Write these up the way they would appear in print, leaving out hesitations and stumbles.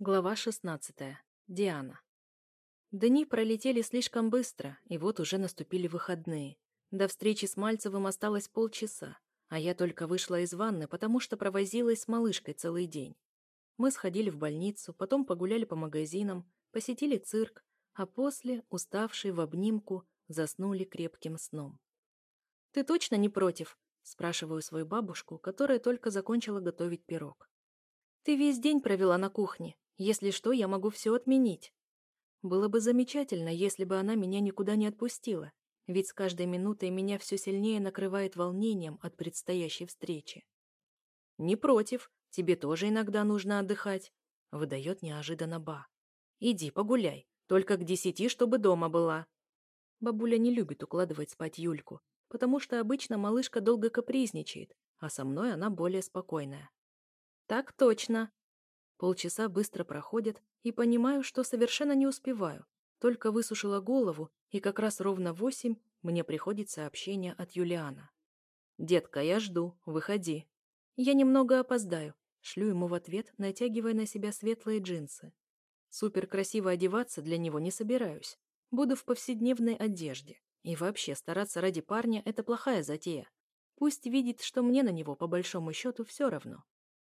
Глава 16. Диана. Дни пролетели слишком быстро, и вот уже наступили выходные. До встречи с Мальцевым осталось полчаса, а я только вышла из ванны, потому что провозилась с малышкой целый день. Мы сходили в больницу, потом погуляли по магазинам, посетили цирк, а после, уставшие в обнимку, заснули крепким сном. «Ты точно не против?» – спрашиваю свою бабушку, которая только закончила готовить пирог. «Ты весь день провела на кухне. Если что, я могу все отменить». Было бы замечательно, если бы она меня никуда не отпустила, ведь с каждой минутой меня все сильнее накрывает волнением от предстоящей встречи. «Не против, тебе тоже иногда нужно отдыхать», — выдает неожиданно Ба. «Иди погуляй, только к 10, чтобы дома была». Бабуля не любит укладывать спать Юльку, потому что обычно малышка долго капризничает, а со мной она более спокойная. «Так точно». Полчаса быстро проходят, и понимаю, что совершенно не успеваю. Только высушила голову, и как раз ровно в 8 мне приходит сообщение от Юлиана. «Детка, я жду, выходи». Я немного опоздаю, шлю ему в ответ, натягивая на себя светлые джинсы. Супер красиво одеваться для него не собираюсь. Буду в повседневной одежде. И вообще, стараться ради парня – это плохая затея. Пусть видит, что мне на него, по большому счету, все равно.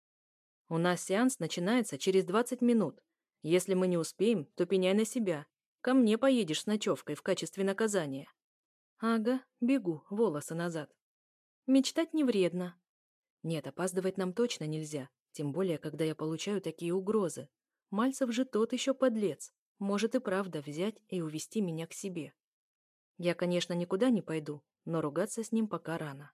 У нас сеанс начинается через 20 минут. Если мы не успеем, то пеняй на себя. Ко мне поедешь с ночевкой в качестве наказания. Ага, бегу, волосы назад. Мечтать не вредно. Нет, опаздывать нам точно нельзя, тем более, когда я получаю такие угрозы. Мальцев же тот еще подлец. Может и правда взять и увести меня к себе. Я, конечно, никуда не пойду, но ругаться с ним пока рано.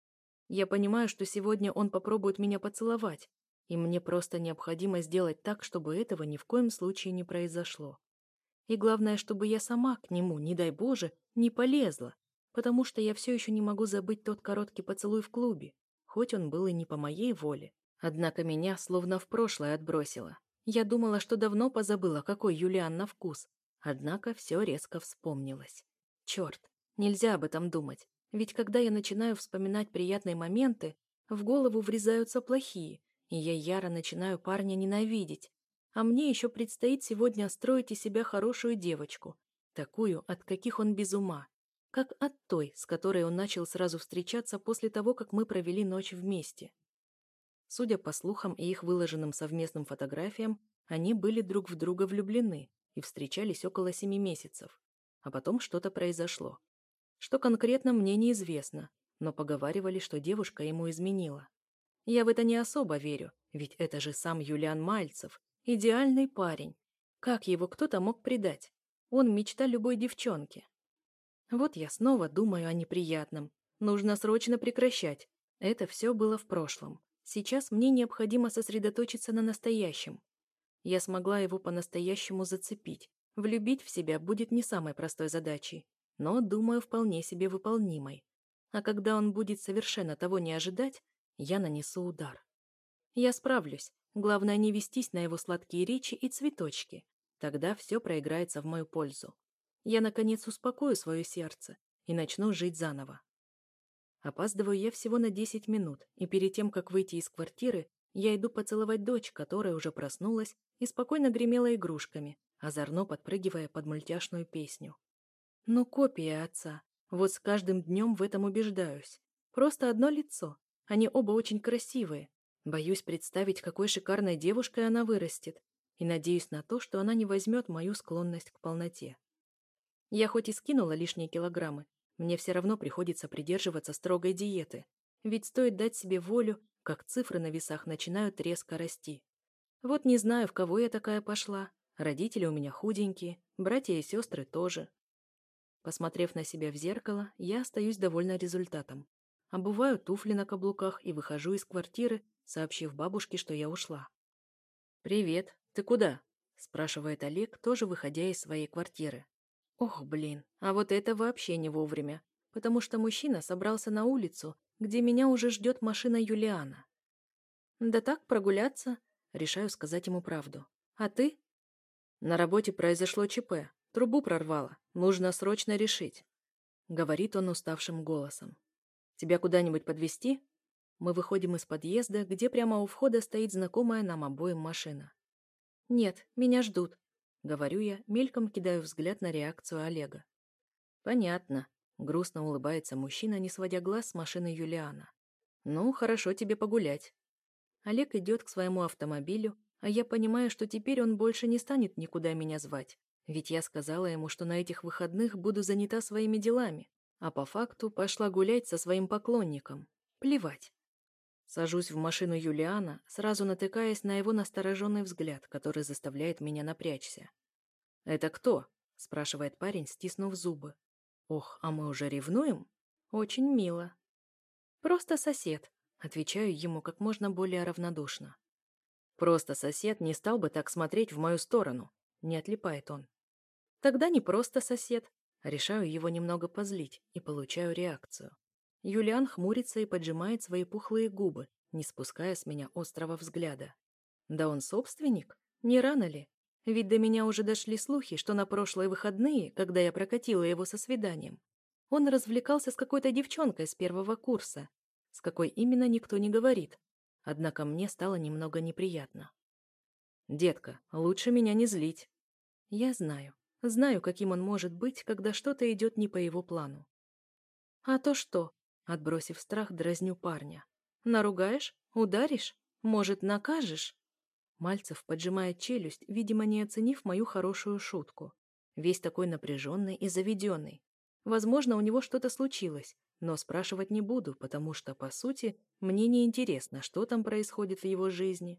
Я понимаю, что сегодня он попробует меня поцеловать, и мне просто необходимо сделать так, чтобы этого ни в коем случае не произошло. И главное, чтобы я сама к нему, не дай Боже, не полезла, потому что я все еще не могу забыть тот короткий поцелуй в клубе, хоть он был и не по моей воле. Однако меня словно в прошлое отбросило. Я думала, что давно позабыла, какой Юлиан на вкус, однако все резко вспомнилось. Черт, нельзя об этом думать, ведь когда я начинаю вспоминать приятные моменты, в голову врезаются плохие, и я яро начинаю парня ненавидеть. А мне еще предстоит сегодня строить из себя хорошую девочку, такую, от каких он без ума, как от той, с которой он начал сразу встречаться после того, как мы провели ночь вместе. Судя по слухам и их выложенным совместным фотографиям, они были друг в друга влюблены и встречались около 7 месяцев. А потом что-то произошло. Что конкретно, мне неизвестно, но поговаривали, что девушка ему изменила. Я в это не особо верю, ведь это же сам Юлиан Мальцев, идеальный парень. Как его кто-то мог предать? Он мечта любой девчонки. Вот я снова думаю о неприятном. Нужно срочно прекращать. Это все было в прошлом. Сейчас мне необходимо сосредоточиться на настоящем. Я смогла его по-настоящему зацепить. Влюбить в себя будет не самой простой задачей, но, думаю, вполне себе выполнимой. А когда он будет совершенно того не ожидать, я нанесу удар. Я справлюсь. Главное не вестись на его сладкие речи и цветочки. Тогда все проиграется в мою пользу. Я, наконец, успокою свое сердце и начну жить заново. Опаздываю я всего на 10 минут, и перед тем, как выйти из квартиры, я иду поцеловать дочь, которая уже проснулась и спокойно гремела игрушками, озорно подпрыгивая под мультяшную песню. Ну, копия отца. Вот с каждым днем в этом убеждаюсь. Просто одно лицо. Они оба очень красивые. Боюсь представить, какой шикарной девушкой она вырастет. И надеюсь на то, что она не возьмет мою склонность к полноте. Я хоть и скинула лишние килограммы, мне все равно приходится придерживаться строгой диеты. Ведь стоит дать себе волю, как цифры на весах начинают резко расти. Вот не знаю, в кого я такая пошла. Родители у меня худенькие, братья и сестры тоже. Посмотрев на себя в зеркало, я остаюсь довольна результатом. Обуваю туфли на каблуках и выхожу из квартиры, сообщив бабушке, что я ушла. «Привет, ты куда?» – спрашивает Олег, тоже выходя из своей квартиры. Ох, блин, а вот это вообще не вовремя, потому что мужчина собрался на улицу, где меня уже ждет машина Юлиана. Да так, прогуляться, решаю сказать ему правду. А ты? На работе произошло ЧП, трубу прорвало, нужно срочно решить, говорит он уставшим голосом. Тебя куда-нибудь подвезти? Мы выходим из подъезда, где прямо у входа стоит знакомая нам обоим машина. «Нет, меня ждут», — говорю я, мельком кидаю взгляд на реакцию Олега. «Понятно», — грустно улыбается мужчина, не сводя глаз с машины Юлиана. «Ну, хорошо тебе погулять». Олег идет к своему автомобилю, а я понимаю, что теперь он больше не станет никуда меня звать. Ведь я сказала ему, что на этих выходных буду занята своими делами, а по факту пошла гулять со своим поклонником. Плевать. Сажусь в машину Юлиана, сразу натыкаясь на его настороженный взгляд, который заставляет меня напрячься. «Это кто?» – спрашивает парень, стиснув зубы. «Ох, а мы уже ревнуем? Очень мило». «Просто сосед», – отвечаю ему как можно более равнодушно. «Просто сосед не стал бы так смотреть в мою сторону», – не отлипает он. «Тогда не просто сосед». Решаю его немного позлить и получаю реакцию. Юлиан хмурится и поджимает свои пухлые губы, не спуская с меня острого взгляда. Да он собственник? Не рано ли? Ведь до меня уже дошли слухи, что на прошлые выходные, когда я прокатила его со свиданием, он развлекался с какой-то девчонкой с первого курса. С какой именно никто не говорит. Однако мне стало немного неприятно. «Детка, лучше меня не злить». Я знаю. Знаю, каким он может быть, когда что-то идет не по его плану. «А то что?» — отбросив страх, дразню парня. «Наругаешь? Ударишь? Может, накажешь?» Мальцев поджимает челюсть, видимо, не оценив мою хорошую шутку. Весь такой напряженный и заведенный. Возможно, у него что-то случилось, но спрашивать не буду, потому что, по сути, мне не интересно, что там происходит в его жизни.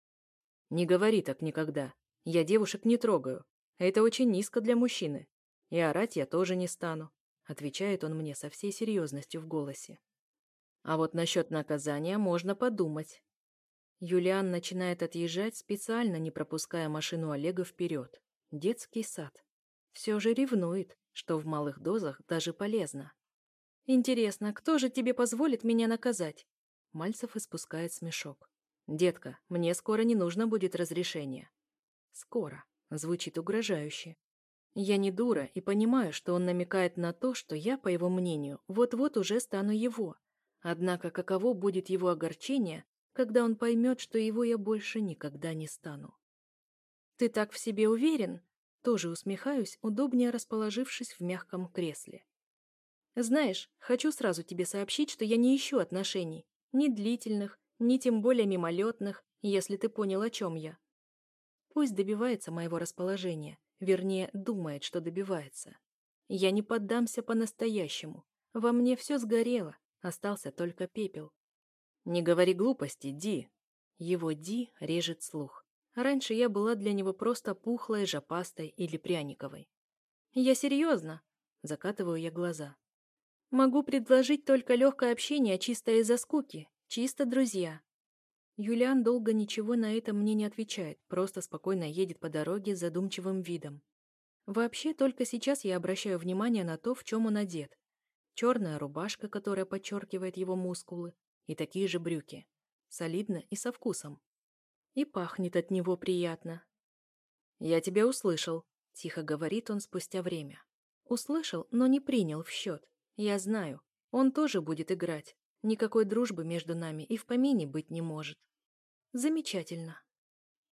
«Не говори так никогда. Я девушек не трогаю. Это очень низко для мужчины. И орать я тоже не стану», — отвечает он мне со всей серьезностью в голосе. «А вот насчет наказания можно подумать». Юлиан начинает отъезжать, специально не пропуская машину Олега вперед. Детский сад. Все же ревнует, что в малых дозах даже полезно. «Интересно, кто же тебе позволит меня наказать?» Мальцев испускает смешок. «Детка, мне скоро не нужно будет разрешения». «Скоро» звучит угрожающе. Я не дура и понимаю, что он намекает на то, что я, по его мнению, вот-вот уже стану его. Однако каково будет его огорчение, когда он поймет, что его я больше никогда не стану. «Ты так в себе уверен?» Тоже усмехаюсь, удобнее расположившись в мягком кресле. «Знаешь, хочу сразу тебе сообщить, что я не ищу отношений. Ни длительных, ни тем более мимолетных, если ты понял, о чем я. Пусть добивается моего расположения, вернее, думает, что добивается. Я не поддамся по-настоящему. Во мне все сгорело, остался только пепел. «Не говори глупости, Ди». Его Ди режет слух. Раньше я была для него просто пухлой, жопастой или пряниковой. «Я серьезно?» – закатываю я глаза. «Могу предложить только легкое общение чисто из-за скуки, чисто друзья». Юлиан долго ничего на это мне не отвечает, просто спокойно едет по дороге с задумчивым видом. Вообще, только сейчас я обращаю внимание на то, в чем он одет. Черная рубашка, которая подчеркивает его мускулы, и такие же брюки. Солидно и со вкусом. И пахнет от него приятно. «Я тебя услышал», — тихо говорит он спустя время. Услышал, но не принял в счет. Я знаю, он тоже будет играть. Никакой дружбы между нами и в помине быть не может. Замечательно.